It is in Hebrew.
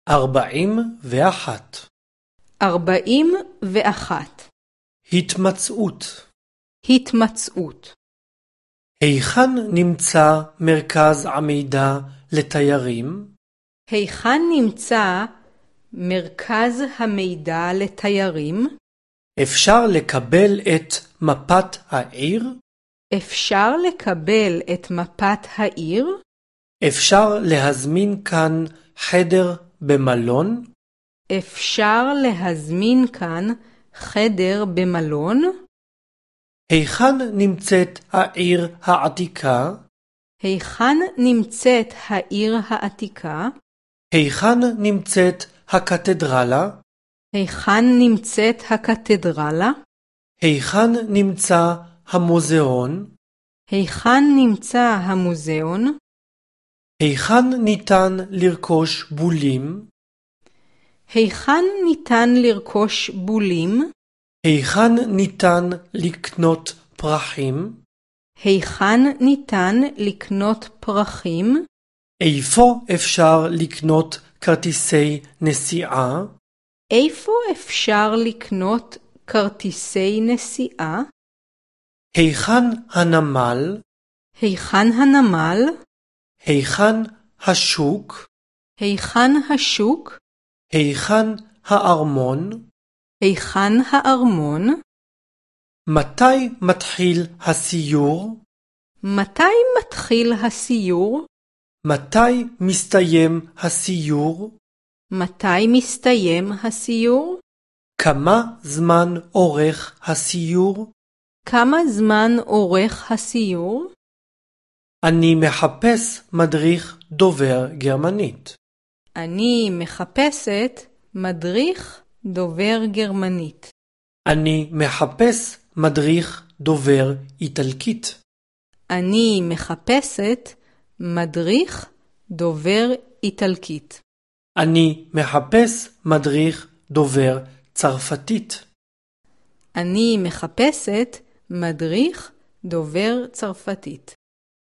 41. 41. התמצאות. התמצאות. היכן נמצא מרכז המידע לתיירים? היכן נמצא מרכז המידע לתיירים? אפשר לקבל את מפת העיר? אפשר לקבל את מפת העיר? אפשר להזמין כאן חדר במלון? אפשר להזמין כאן חדר במלון? היכן נמצאת העיר העתיקה? היכן נמצאת העיר העתיקה? היכן נמצאת הקתדרלה? היכן נמצאת הקתדרלה? היכן נמצא המוזיאון? היכן נמצא המוזיאון? היכן ניתן לרכוש בולים? היכן ניתן לרכוש בולים? היכן ניתן לקנות פרחים? היכן ניתן לקנות פרחים? איפה אפשר לקנות כרטיסי נסיעה? איפה אפשר לקנות כרטיסי נסיעה? היכן הנמל? היכן הנמל? היכן השוק? היכן השוק? היכן הארמון? היכן הארמון? מתי מתחיל הסיור? מתי מתחיל הסיור? מתי מסתיים הסיור? מתי מסתיים הסיור? כמה זמן אורך הסיור? כמה זמן אורך הסיור? אני מחפש מדריך דובר גרמנית. אני מחפשת מדריך דובר גרמנית. אני מחפש מדריך דובר איטלקית. אני מחפשת מדריך דובר איטלקית. אני מחפש מדריך דובר צרפתית. אני מחפשת מדריך דובר צרפתית.